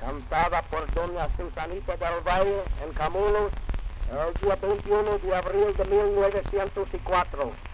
cantada por doña Susanita del Valle en Camulos, el día 21 de abril de 1904.